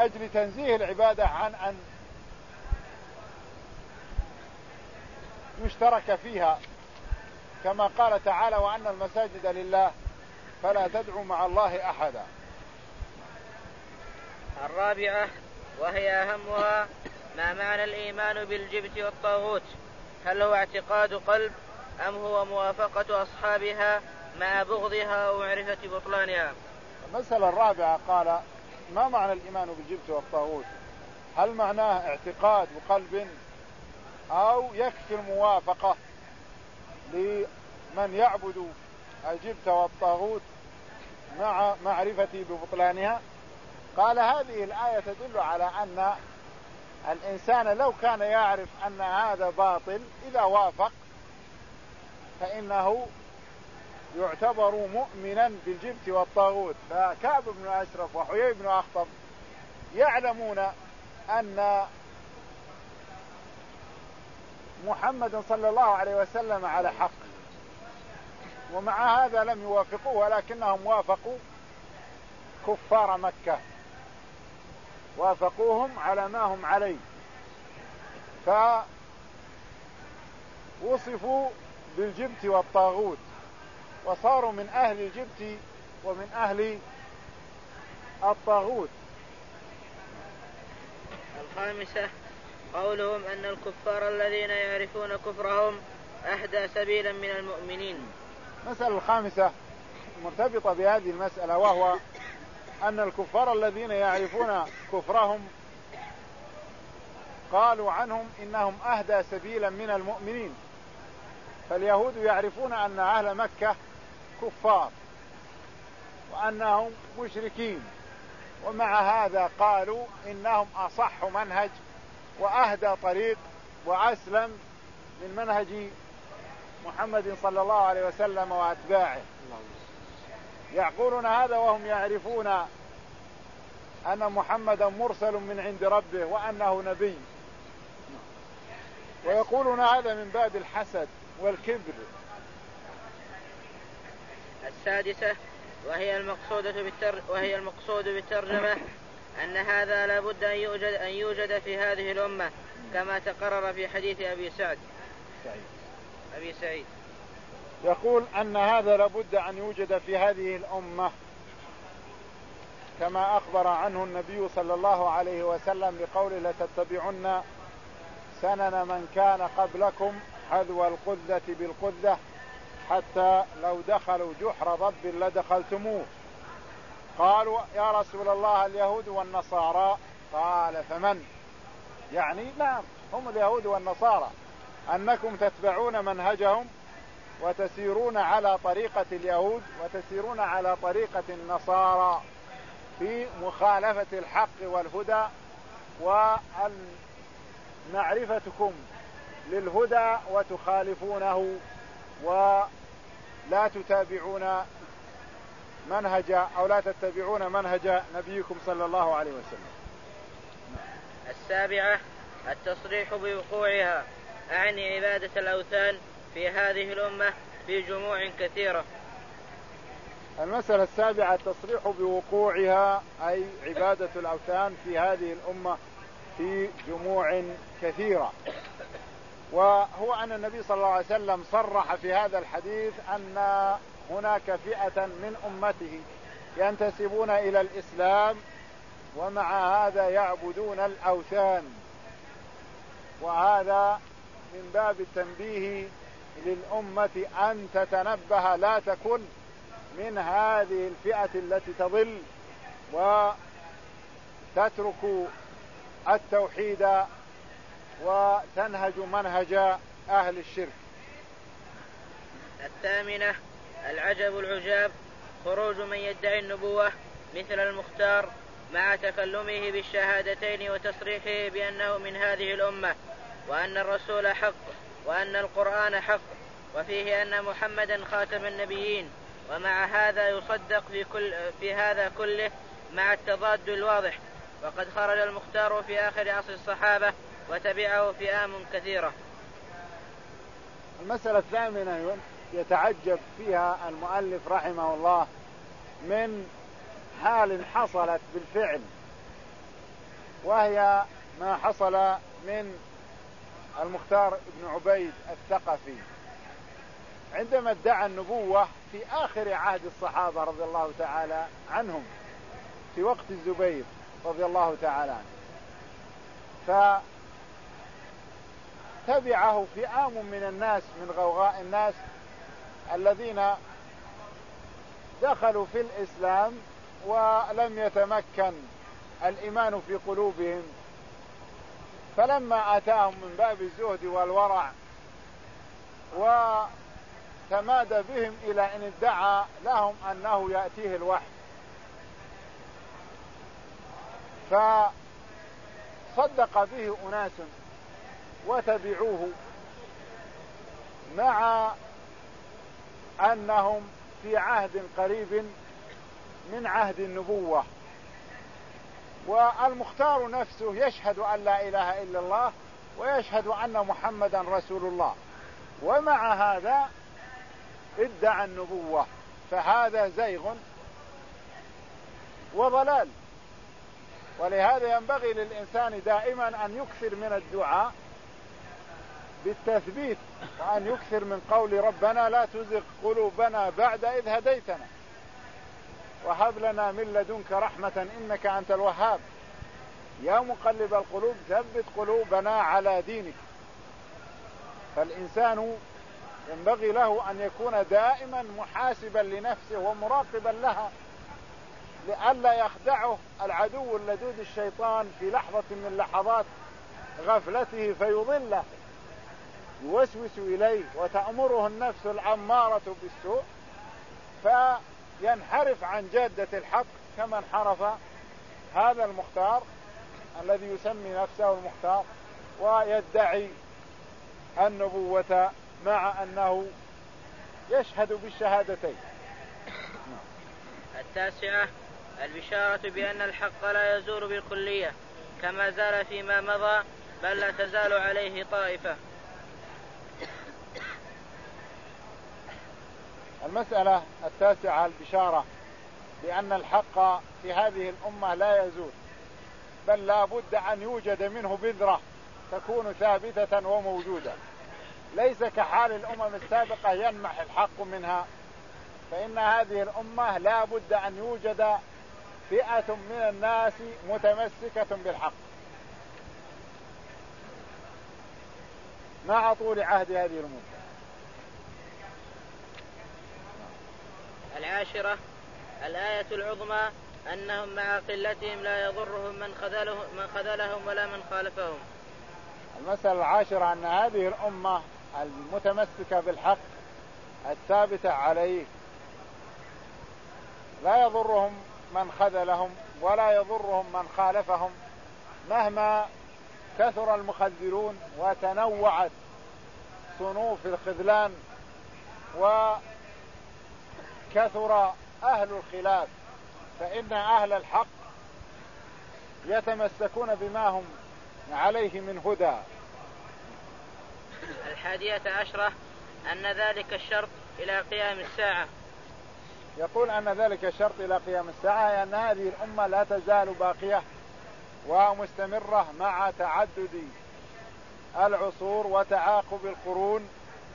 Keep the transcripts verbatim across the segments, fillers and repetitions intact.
لأجل تنزيه العبادة عن أن يشترك فيها، كما قال تعالى: وأن المساجد لله فلا تدعوا مع الله أحدا. الرابعة وهي أهمها ما معنى الإيمان بالجبت والطاغوت، هل هو اعتقاد قلب أم هو موافقة أصحابها مع بغضها ومعرفة بطلانها؟ المسألة الرابعة قال: ما معنى الإيمان بالجبت والطاغوت؟ هل معناه اعتقاد وقلب أو يكفي الموافقة لمن يعبد الجبت والطاغوت مع معرفة ببطلانها؟ قال: هذه الآية تدل على أن الإنسان لو كان يعرف أن هذا باطل إذا وافق فإنه يعتبر مؤمنا بالجبت والطاغوت. فكعب بن أشرف وحيي بن أخطب يعلمون أن محمد صلى الله عليه وسلم على حق، ومع هذا لم يوافقوه، ولكنهم وافقوا كفار مكة، وافقوهم على ما هم عليه، فوصفوا بالجبت والطاغوت وصاروا من أهل الجبت ومن أهل الطاغوت. الخامسة قولهم أن الكفار الذين يعرفون كفرهم أهدى سبيلا من المؤمنين. المسألة الخامسة مرتبطة بهذه المسألة، وهو أن الكفار الذين يعرفون كفرهم قالوا عنهم إنهم أهدى سبيلا من المؤمنين. فاليهود يعرفون أن أهل مكة كفار وأنهم مشركين، ومع هذا قالوا إنهم أصح منهج وأهدى طريق وأسلم من منهج محمد صلى الله عليه وسلم وأتباعه. يقولون هذا وهم يعرفون أن محمدا مرسل من عند ربه وأنه نبي، ويقولون هذا من باب الحسد والكبر. السادسة وهي المقصودة بالتر... وهي المقصود بالترجمة أن هذا لا بد أن يوجد أن يوجد في هذه الأمة، كما تقرر في حديث أبي سعد سعيد. أبي سعيد يقول أن هذا لا بد أن يوجد في هذه الأمة، كما أخبر عنه النبي صلى الله عليه وسلم بقوله: لتتبعن سنن من كان قبلكم حذو القذة بالقذة حتى لو دخلوا جحر ضب لدخلتموه. قالوا: يا رسول الله اليهود والنصارى؟ قال: فمن؟ يعني نعم هم اليهود والنصارى، أنكم تتبعون منهجهم وتسيرون على طريقة اليهود وتسيرون على طريقة النصارى في مخالفة الحق والهدى، ومعرفتكم للهدى وتخالفونه ولا تتابعون منهج أو لا تتبعون منهج نبيكم صلى الله عليه وسلم. السابعة التصريح بوقوعها، أعني عبادة الأوثان في هذه الأمة في جموع كثيرة. المسألة السابعة التصريح بوقوعها، أي عبادة الأوثان في هذه الأمة في جموع كثيرة. وهو أن النبي صلى الله عليه وسلم صرح في هذا الحديث أن هناك فئة من أمته ينتسبون إلى الإسلام ومع هذا يعبدون الأوثان، وهذا من باب التنبيه للأمة أن تتنبه لا تكن من هذه الفئة التي تضل وتترك التوحيد وتنهج منهج أهل الشرك. الثامنة العجب العجاب خروج من يدعي النبوة مثل المختار مع تكلمه بالشهادتين وتصريحه بأنه من هذه الأمة، وأن الرسول حق، وأن القرآن حق، وفيه أن محمدا خاتم النبيين، ومع هذا يصدق في, كل في هذا كله مع التضاد الواضح. وقد خرج المختار في آخر عصر الصحابة وتبعه فئام كثيرة. المسألة الثامنة يتعجب فيها المؤلف رحمه الله من حال حصلت بالفعل وهي ما حصل من المختار بن عبيد الثقفي عندما ادعى النبوة في آخر عهد الصحابة رضي الله تعالى عنهم في وقت الزبير رضي الله تعالى عنه، فتبعه فئام من الناس من غوغاء الناس الذين دخلوا في الإسلام ولم يتمكن الإيمان في قلوبهم، فلما أتاهم من باب الزهد والورع وتمادى بهم إلى أن ادعى لهم أنه يأتيه الوحي، فصدق به أناس وتبعوه مع أنهم في عهد قريب من عهد النبوة، والمختار نفسه يشهد أن لا إله إلا الله ويشهد أن محمدا رسول الله، ومع هذا ادعى النبوة، فهذا زيغ وضلال. ولهذا ينبغي للإنسان دائما أن يكثر من الدعاء بالتثبيت، وأن يكثر من قول ربنا لا تزغ قلوبنا بعد إذ هديتنا وهب لنا من لدنك رحمة إنك أنت الوهاب يا مقلب القلوب ثبت قلوبنا على دينك. فالإنسان ينبغي له أن يكون دائما محاسبا لنفسه ومراقبا لها لئلا يخدعه العدو اللدود الشيطان في لحظة من لحظات غفلته فيضله، يوسوس إليه وتأمره النفس الأمارة بالسوء فينحرف عن جادة الحق كما انحرف هذا المختار الذي يسمي نفسه المختار ويدعي النبوة مع أنه يشهد بالشهادتين. التاسعة البشارة بأن الحق لا يزول بالكلية كما زال فيما مضى بل لا تزال عليه طائفة. المسألة التاسعة البشارة بأن الحق في هذه الأمة لا يزول بل لا بد أن يوجد منه بذرة تكون ثابتة وموجودة، ليس كحال الأمم السابقة ينمح الحق منها، فإن هذه الأمة لا بد أن يوجد فئة من الناس متمسكة بالحق مع طول عهد هذه الأمة. العاشرة الآية العظمى أنهم مع قلتهم لا يضرهم من خذلهم, من خذلهم ولا من خالفهم. المسألة العاشرة أن هذه الأمة المتمسكة بالحق الثابتة عليه لا يضرهم من خذلهم ولا يضرهم من خالفهم مهما كثر المخذلون وتنوعت صنوف الخذلان وكثر أهل الخلاف، فإن أهل الحق يتمسكون بما هم عليه من هدى. الحادية عشرة أن ذلك الشرط إلى قيام الساعة. يقول أن ذلك الشرط إلى قيام الساعة أن هذه الأمة لا تزال باقية ومستمرة مع تعدد العصور وتعاقب القرون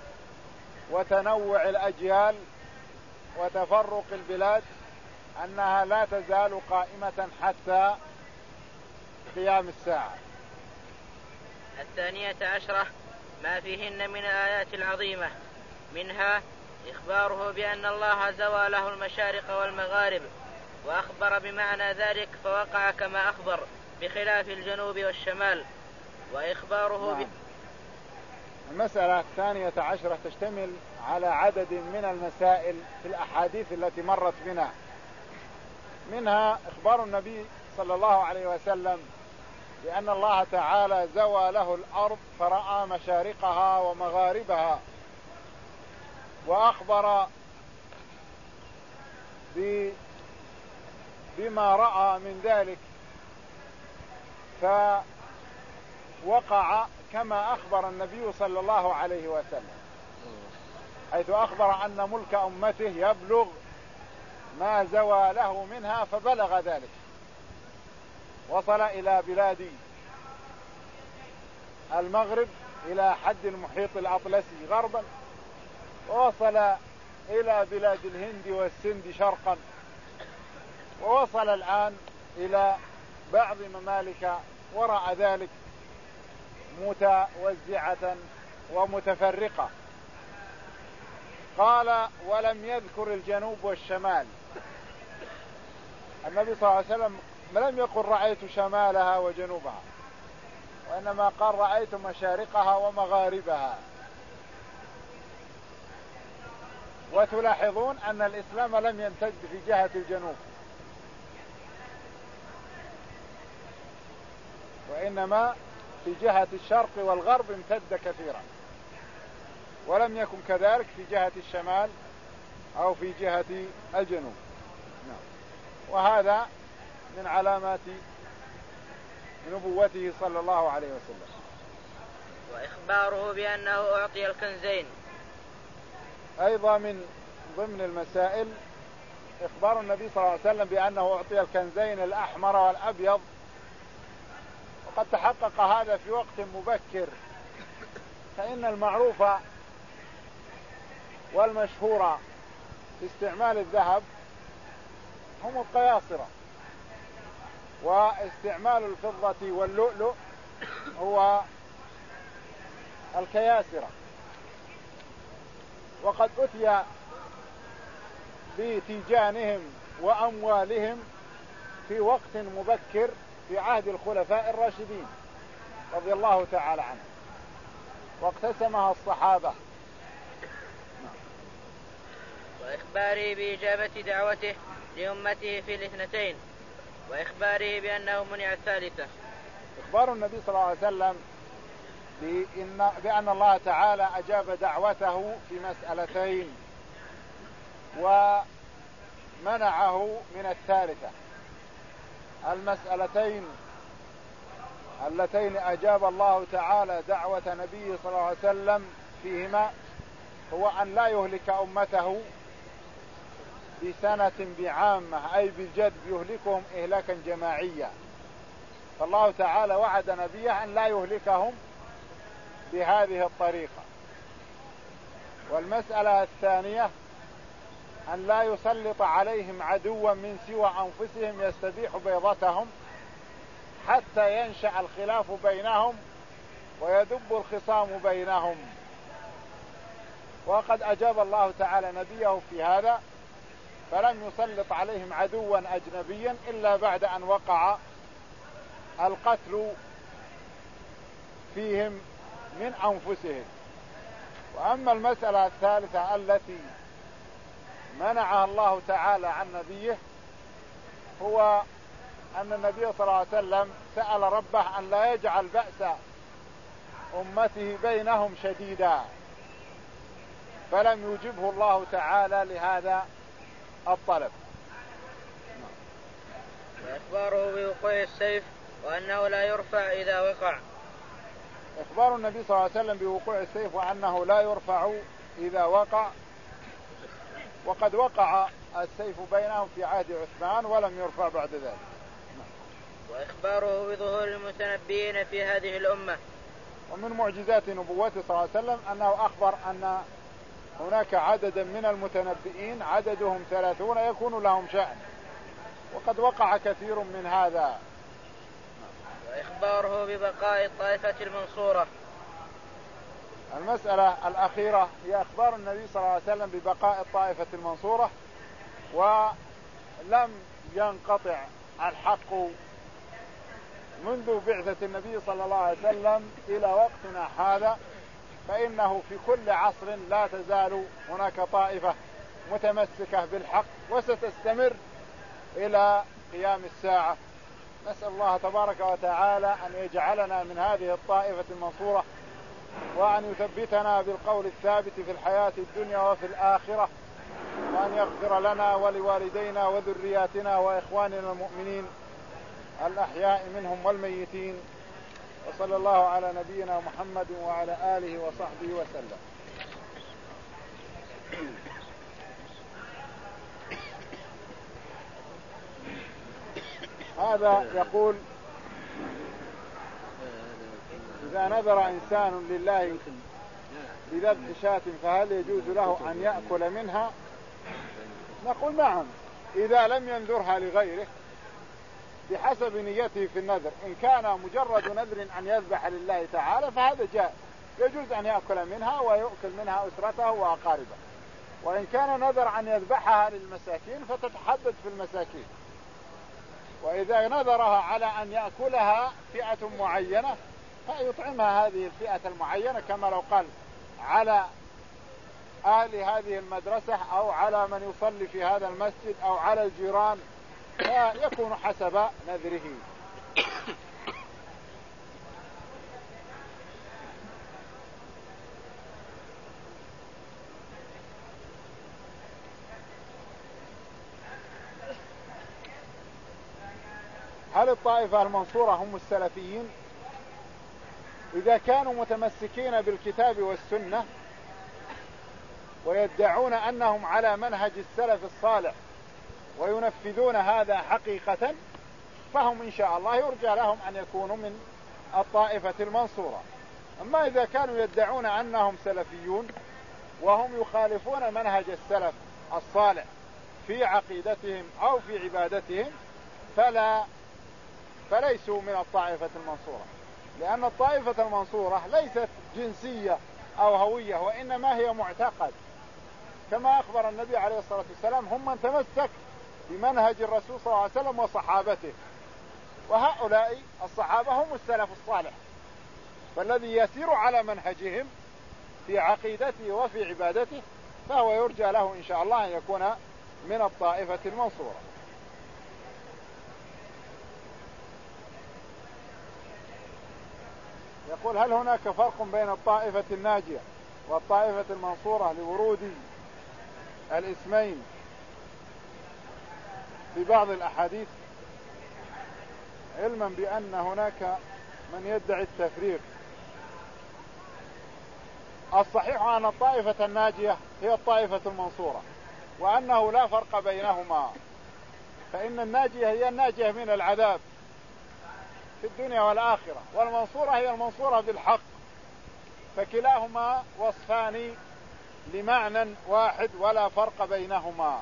وتنوع الأجيال وتفرق البلاد، أنها لا تزال قائمة حتى قيام الساعة. الثانية عشرة ما فيهن من الآيات العظيمة، منها إخباره بأن الله زوى له المشارق والمغارب، وأخبر بمعنى ذلك فوقع كما أخبر بخلاف الجنوب والشمال، وإخباره نعم. ب... المسألة الثانية عشرة تشتمل على عدد من المسائل في الأحاديث التي مرت بنا، منها إخبار النبي صلى الله عليه وسلم بأن الله تعالى زوى له الأرض فرأى مشارقها ومغاربها، وأخبر بما رأى من ذلك فوقع كما أخبر النبي صلى الله عليه وسلم، حيث أخبر أن ملك أمته يبلغ ما زوى له منها فبلغ ذلك. وصل إلى بلاد المغرب إلى حد المحيط الأطلسي غربا، ووصل إلى بلاد الهند والسند شرقا، ووصل الآن إلى بعض ممالك وراء ذلك متوزعة ومتفرقة. قال ولم يذكر الجنوب والشمال. النبي صلى الله عليه وسلم لم يقل رأيت شمالها وجنوبها، وإنما قال رأيت مشارقها ومغاربها. وتلاحظون أن الإسلام لم يمتد في جهة الجنوب، وإنما في جهة الشرق والغرب امتد كثيرا، ولم يكن كذلك في جهة الشمال أو في جهة الجنوب. وهذا من علامات نبوته صلى الله عليه وسلم. وإخباره بأنه أعطي الكنزين أيضا من ضمن المسائل إخبار النبي صلى الله عليه وسلم بأنه أعطي الكنزين الأحمر والأبيض، وقد تحقق هذا في وقت مبكر، فإن المعروف والمشهور في استعمال الذهب هم القياصرة، واستعمال الفضة واللؤلؤ هو الكياسرة. وقد أتي بتيجانهم وأموالهم في وقت مبكر في عهد الخلفاء الراشدين رضي الله تعالى عنهم، واقتسمها الصحابة. وإخباره بإجابة دعوته لأمته في الاثنتين، وإخباره بأنه منع الثالثة. إخبار النبي صلى الله عليه وسلم بأن, بأن الله تعالى أجاب دعوته في مسألتين ومنعه من الثالثة. المسألتين اللتين أجاب الله تعالى دعوة نبيه صلى الله عليه وسلم فيهما هو أن لا يهلك أمته بسنة بعامة، أي بالجد يهلكهم إهلاكا جماعيا. فالله تعالى وعد نبيه أن لا يهلكهم بهذه الطريقة. والمسألة الثانية أن لا يسلط عليهم عدوا من سوى أنفسهم يستبيح بيضتهم حتى ينشأ الخلاف بينهم ويدب الخصام بينهم. وقد أجاب الله تعالى نبيه في هذا، فلم يسلط عليهم عدوا أجنبيا إلا بعد أن وقع القتل فيهم من أنفسهم. وأما المسألة الثالثة التي منعها الله تعالى عن نبيه هو أن النبي صلى الله عليه وسلم سأل ربه أن لا يجعل بأس أمته بينهم شديدا، فلم يجبه الله تعالى لهذا الطلب. وإخباره بوقوع السيف وأنه لا يرفع إذا وقع. إخبار النبي صلى الله عليه وسلم بوقوع السيف وأنه لا يرفع إذا وقع، وقد وقع السيف بينهم في عهد عثمان ولم يرفع بعد ذلك. وإخباره بظهور المتنبئين في هذه الأمة. ومن معجزات نبوته صلى الله عليه وسلم أنه أخبر أن هناك عددا من المتنبئين عددهم ثلاثون يكون لهم شأن، وقد وقع كثير من هذا. وإخباره ببقاء الطائفة المنصورة. المسألة الأخيرة هي أخبار النبي صلى الله عليه وسلم ببقاء الطائفة المنصورة، ولم ينقطع الحق منذ بعثة النبي صلى الله عليه وسلم إلى وقتنا هذا، فإنه في كل عصر لا تزال هناك طائفة متمسكة بالحق وستستمر إلى قيام الساعة. نسأل الله تبارك وتعالى أن يجعلنا من هذه الطائفة المنصورة، وأن يثبتنا بالقول الثابت في الحياة الدنيا وفي الآخرة، وأن يغفر لنا ولوالدينا وذرياتنا وإخواننا المؤمنين الأحياء منهم والميتين. وصلى الله على نبينا محمد وعلى آله وصحبه وسلم. هذا يقول إذا نذر إنسان لله بذبح شاة فهل يجوز له أن يأكل منها؟ نقول نعم إذا لم ينذرها لغيره بحسب نيته في النذر. إن كان مجرد نذر أن يذبح لله تعالى فهذا جائز، يجوز أن يأكل منها ويؤكل منها أسرته وأقاربه. وإن كان نذر أن يذبحها للمساكين فتتحدد في المساكين. وإذا نذرها على أن يأكلها فئة معينة فيطعمها هذه الفئة المعينة، كما لو قال على أهل هذه المدرسة أو على من يصلي في هذا المسجد أو على الجيران، فيكون حسب نذره. هل الطائفة المنصورة هم السلفيين؟ إذا كانوا متمسكين بالكتاب والسنة ويدعون أنهم على منهج السلف الصالح وينفذون هذا حقيقة فهم إن شاء الله يرجى لهم أن يكونوا من الطائفة المنصورة. أما إذا كانوا يدعون أنهم سلفيون وهم يخالفون منهج السلف الصالح في عقيدتهم أو في عبادتهم فلا فليسوا من الطائفة المنصورة، لأن الطائفة المنصورة ليست جنسية أو هوية، وإنما هي معتقد، كما أخبر النبي عليه الصلاة والسلام هم من تمسك بمنهج الرسول صلى الله عليه وسلم وصحابته، وهؤلاء الصحابة هم السلف الصالح، فالذي يسير على منهجهم في عقيدته وفي عبادته فهو يرجى له إن شاء الله أن يكون من الطائفة المنصورة. يقول هل هناك فرق بين الطائفة الناجية والطائفة المنصورة لورود الاسمين في بعض الأحاديث، علما بأن هناك من يدعي التفريق؟ الصحيح أن الطائفة الناجية هي الطائفة المنصورة، وأنه لا فرق بينهما، فإن الناجية هي الناجية من العذاب في الدنيا والآخرة، والمنصورة هي المنصورة بالحق، فكلاهما وصفان لمعنى واحد ولا فرق بينهما.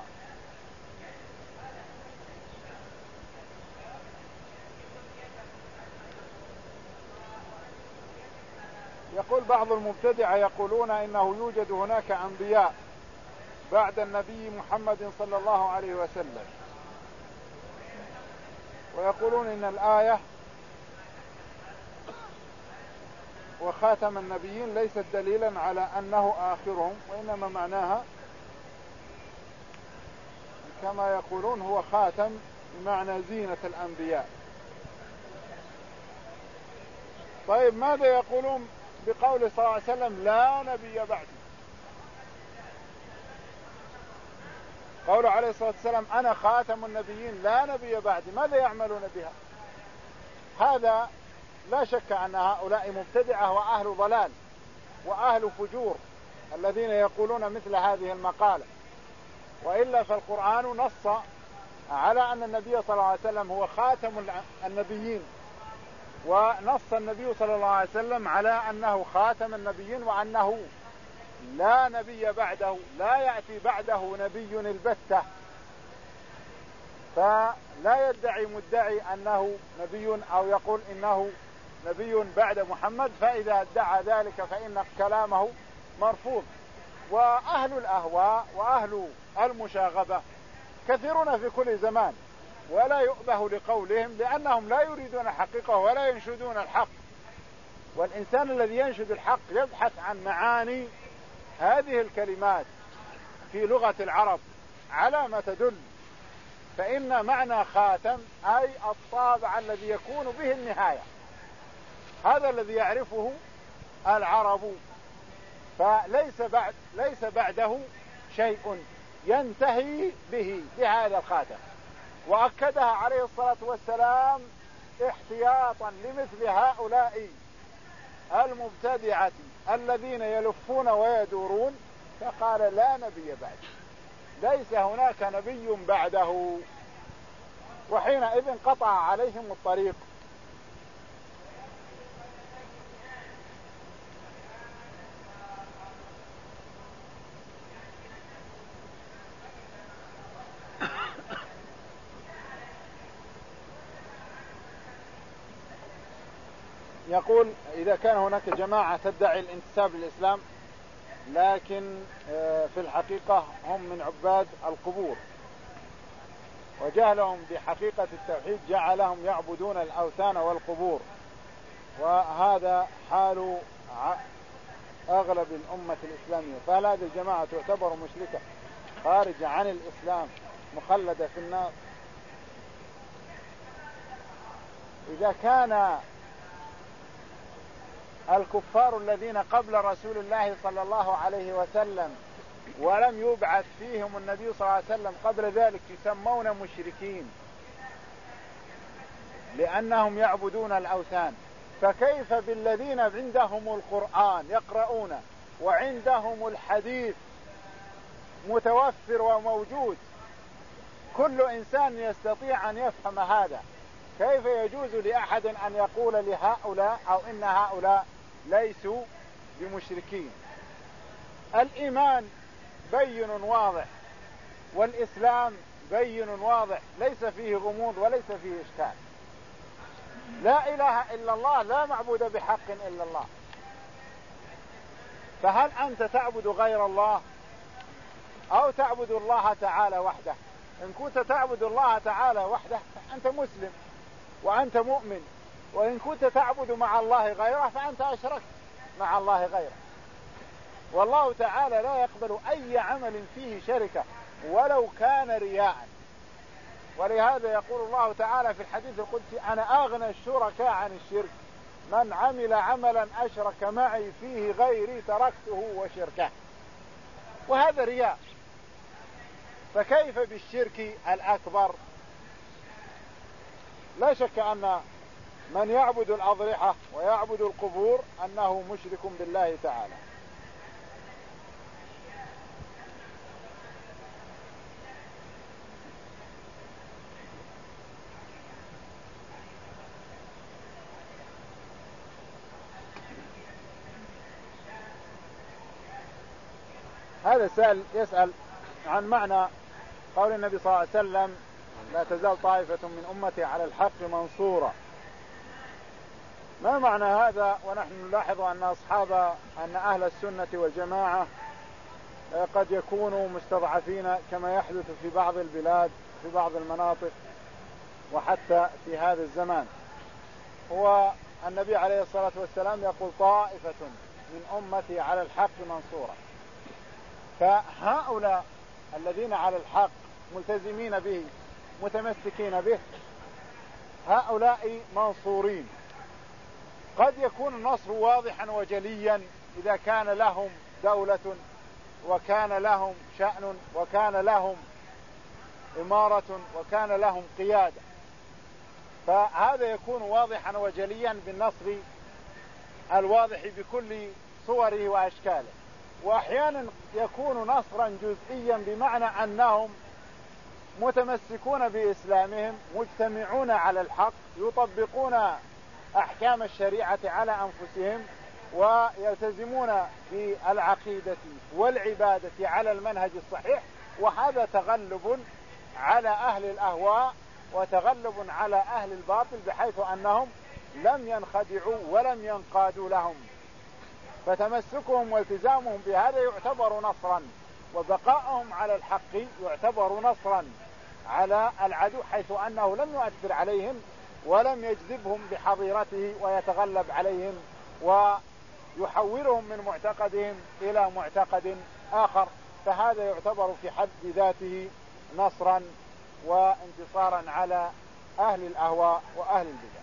يقول بعض المبتدعة يقولون إنه يوجد هناك أنبياء بعد النبي محمد صلى الله عليه وسلم، ويقولون إن الآية وخاتم النبيين ليست دليلا على أنه آخرهم، وإنما معناها كما يقولون هو خاتم بمعنى زينة الأنبياء. طيب ماذا يقولون بقول صلى الله عليه وسلم لا نبي بعدي؟ قوله عليه الصلاة والسلام أنا خاتم النبيين لا نبي بعدي، ماذا يعملون بها؟ هذا لا شك أن هؤلاء مبتدعة وأهل ضلال وأهل فجور الذين يقولون مثل هذه المقالة، وإلا فالقرآن نص على أن النبي صلى الله عليه وسلم هو خاتم النبيين، ونص النبي صلى الله عليه وسلم على أنه خاتم النبيين وأنه لا نبي بعده، لا يأتي بعده نبي البتة، فلا يدعي مدعي أنه نبي أو يقول إنه نبي بعد محمد، فإذا ادعى ذلك فإن كلامه مرفوض. وأهل الأهواء وأهل المشاغبة كثيرون في كل زمان ولا يؤبه لقولهم، لأنهم لا يريدون حقيقة ولا ينشدون الحق، والإنسان الذي ينشد الحق يبحث عن معاني هذه الكلمات في لغة العرب على ما تدل، فإن معنى خاتم أي الطابع الذي يكون به النهاية، هذا الذي يعرفه العرب، فليس بعد ليس بعده شيء ينتهي به بهذا الخاتم. وأكدها عليه الصلاة والسلام احتياطا لمثل هؤلاء المبتدعة الذين يلفون ويدورون، فقال لا نبي بعد، ليس هناك نبي بعده، وحينئذ قطع عليهم الطريق. يقول إذا كان هناك جماعة تدعي الانتساب للإسلام لكن في الحقيقة هم من عباد القبور، وجهلهم بحقيقة التوحيد جعلهم يعبدون الأوثان والقبور، وهذا حال أغلب الأمة الإسلامية، فهل هذه الجماعة تعتبر مشركة خارجة عن الإسلام مخلدة في النار؟ إذا كان الكفار الذين قبل رسول الله صلى الله عليه وسلم ولم يبعث فيهم النبي صلى الله عليه وسلم قبل ذلك يسمون مشركين لأنهم يعبدون الأوثان، فكيف بالذين عندهم القرآن يقرؤون وعندهم الحديث متوفر وموجود، كل إنسان يستطيع أن يفهم هذا، كيف يجوز لأحد أن يقول لهؤلاء أو إن هؤلاء ليسوا بمشركين؟ الإيمان بين واضح، والإسلام بين واضح، ليس فيه غموض وليس فيه إشكال. لا إله إلا الله، لا معبود بحق إلا الله، فهل أنت تعبد غير الله أو تعبد الله تعالى وحده؟ إن كنت تعبد الله تعالى وحده فأنت مسلم وأنت مؤمن، وإن كنت تعبد مع الله غيره فأنت أشركت مع الله غيره. والله تعالى لا يقبل أي عمل فيه شركة ولو كان رياء، ولهذا يقول الله تعالى في الحديث القدسي: أنا أغنى الشركاء عن الشرك، من عمل عملا أشرك معي فيه غيري تركته وشركه. وهذا رياء، فكيف بالشرك الأكبر؟ لا شك أن من يعبد الأضرحة ويعبد القبور أنه مشرك بالله تعالى. هذا سأل يسأل عن معنى قول النبي صلى الله عليه وسلم: لا تزال طائفة من أمتي على الحق منصورة. ما معنى هذا؟ ونحن نلاحظ أن أصحاب أن أهل السنة والجماعة قد يكونوا مستضعفين كما يحدث في بعض البلاد في بعض المناطق وحتى في هذا الزمان. هو النبي عليه الصلاة والسلام يقول: طائفة من أمتي على الحق منصورة، فهؤلاء الذين على الحق ملتزمين به متمسكين به هؤلاء منصورين. قد يكون النصر واضحا وجليا إذا كان لهم دولة وكان لهم شأن وكان لهم إمارة وكان لهم قيادة، فهذا يكون واضحا وجليا بالنصر الواضح بكل صوره وأشكاله. وأحيانا يكون نصرا جزئيا بمعنى أنهم متمسكون بإسلامهم مجتمعون على الحق يطبقون أحكام الشريعة على أنفسهم ويلتزمون بالعقيدة والعبادة على المنهج الصحيح، وهذا تغلب على أهل الأهواء وتغلب على أهل الباطل بحيث أنهم لم ينخدعوا ولم ينقادوا لهم، فتمسكهم والتزامهم بهذا يعتبر نصرا، وبقائهم على الحق يعتبر نصرا على العدو حيث أنه لم يؤثر عليهم ولم يجذبهم بحظيرته ويتغلب عليهم ويحولهم من معتقدهم إلى معتقد آخر، فهذا يعتبر في حد ذاته نصرا وانتصارا على أهل الأهواء وأهل البدع.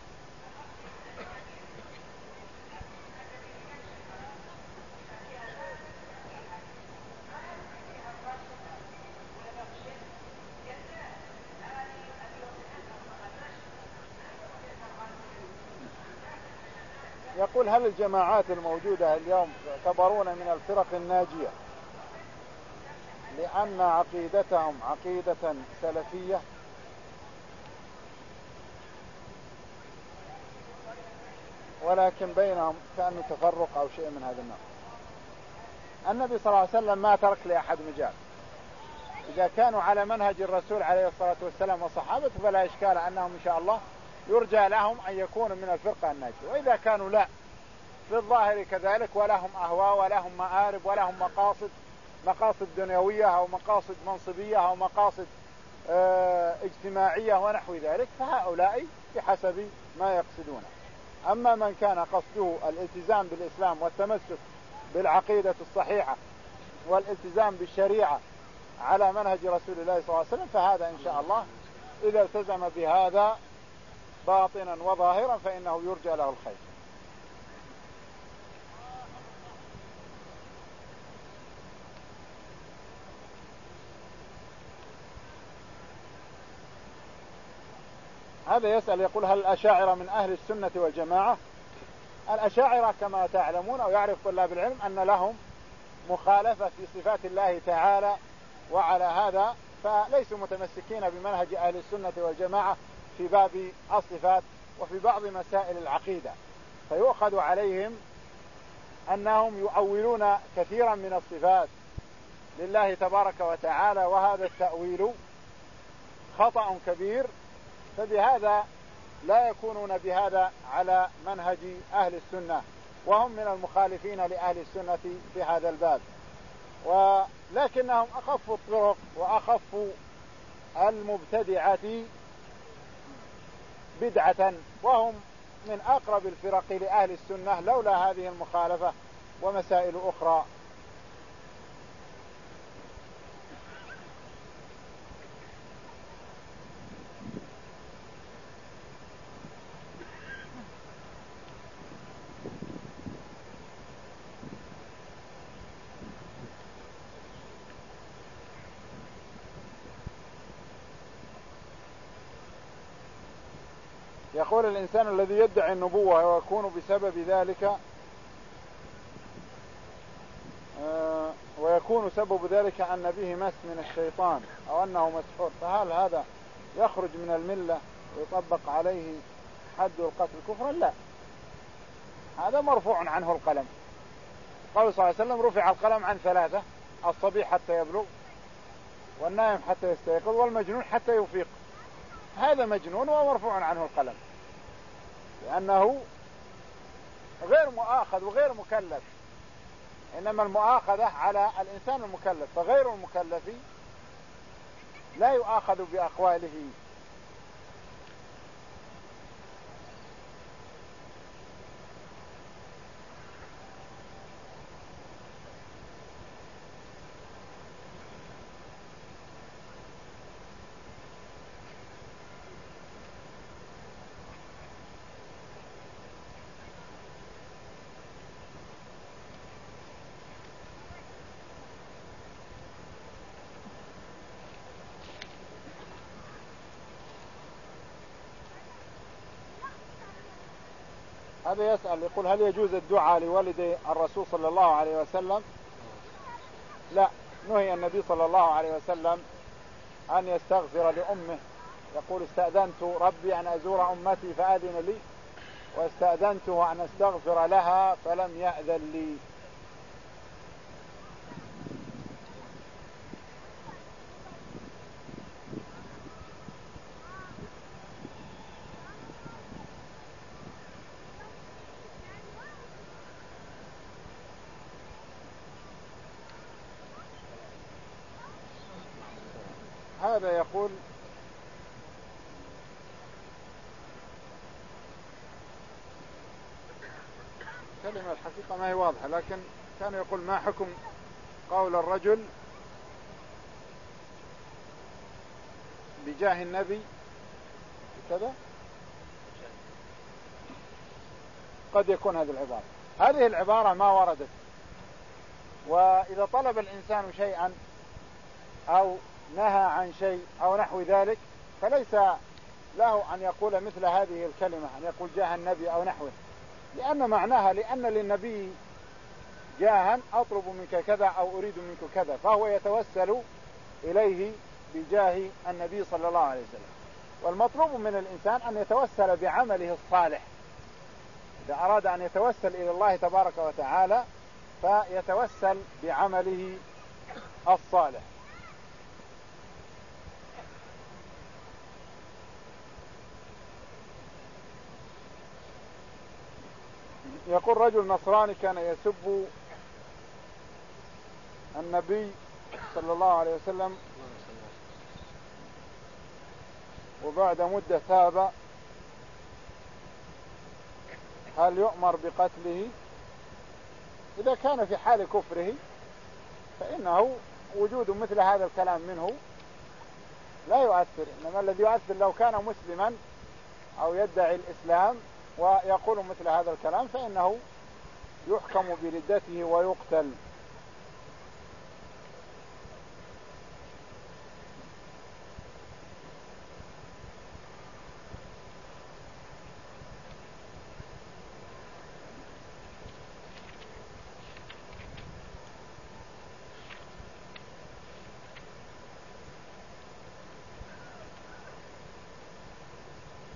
يقول: هل الجماعات الموجودة اليوم يعتبرون من الفرق الناجية لأن عقيدتهم عقيدة سلفية؟ ولكن بينهم كأنه تفرق أو شيء من هذا النوع. النبي صلى الله عليه وسلم ما ترك لأحد مجال، إذا كانوا على منهج الرسول عليه الصلاة والسلام وصحابته فلا إشكال أنهم إن شاء الله يرجى لهم أن يكونوا من الفرقة الناجية. وإذا كانوا لا في الظاهر كذلك ولهم أهواء ولهم مآرب ولهم مقاصد مقاصد دنيوية أو مقاصد منصبية أو مقاصد اه اجتماعية ونحو ذلك، فهؤلاء بحسب ما يقصدونه. أما من كان قصده الالتزام بالإسلام والتمسك بالعقيدة الصحيحة والالتزام بالشريعة على منهج رسول الله صلى الله عليه وسلم، فهذا إن شاء الله إذا التزم بهذا باطنا وظاهرا فإنه يرجى له الخير. هذا يسأل يقول: هل الأشاعرة من أهل السنة والجماعة؟ الأشاعرة كما تعلمون أو يعرف طلاب العلم أن لهم مخالفة في صفات الله تعالى، وعلى هذا فليسوا متمسكين بمنهج أهل السنة والجماعة في باب الصفات وفي بعض مسائل العقيدة، فيؤخذ عليهم أنهم يؤولون كثيرا من الصفات لله تبارك وتعالى، وهذا التأويل خطأ كبير، فبهذا لا يكونون بهذا على منهج أهل السنة، وهم من المخالفين لأهل السنة في هذا الباب، ولكنهم أخف الطرق وأخف المبتدعة بدعة، وهم من أقرب الفرق لأهل السنة لولا هذه المخالفة ومسائل أخرى. يقول: الإنسان الذي يدعي النبوة ويكون بسبب ذلك آه ويكون سبب ذلك أن به مس من الشيطان أو أنه مسحور، فهل هذا يخرج من الملة ويطبق عليه حد القتل كفرا؟ لا، هذا مرفوع عنه القلم. قال صلى الله عليه وسلم: رفع القلم عن ثلاثة: الصبي حتى يبلغ، والنائم حتى يستيقظ، والمجنون حتى يفيق. هذا مجنون ومرفوع عنه القلم، لأنه غير مؤاخذ وغير مكلف، إنما المؤاخذة على الإنسان المكلف، فغير المكلف لا يؤاخذ بأقواله. هذا يسأل يقول: هل يجوز الدعاء لوالدي الرسول صلى الله عليه وسلم؟ لا، نهي النبي صلى الله عليه وسلم أن يستغفر لأمه. يقول: استأذنت ربي أن أزور أمتي فأذن لي، واستأذنته أن أستغفر لها فلم يأذن لي. هذا يقول: كلمة الحقيقة ما هي واضحة، لكن كان يقول: ما حكم قول الرجل بجاه النبي كذا؟ قد يكون هذه العبارة هذه العبارة ما وردت، وإذا طلب الإنسان شيئا أو نهى عن شيء أو نحو ذلك فليس له أن يقول مثل هذه الكلمة، أن يقول جاه النبي أو نحوه، لأن معناها لأن للنبي جاها أطلب منك كذا أو أريد منك كذا، فهو يتوسل إليه بجاه النبي صلى الله عليه وسلم. والمطلوب من الإنسان أن يتوسل بعمله الصالح، إذا أراد أن يتوسل إلى الله تبارك وتعالى فيتوسل بعمله الصالح. يقول رجل نصراني كان يسب النبي صلى الله عليه وسلم وبعد مدة تاب، هل يؤمر بقتله؟ إذا كان في حال كفره فإنه وجود مثل هذا الكلام منه لا يؤثر، إنما الذي يؤثر لو كان مسلما أو يدعي الإسلام ويقول مثل هذا الكلام فإنه يحكم بردته ويقتل.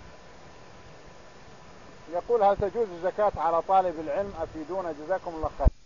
يقول هل تجوز الزكاة على طالب العلم؟ أفيدونا جزاكم الله خير.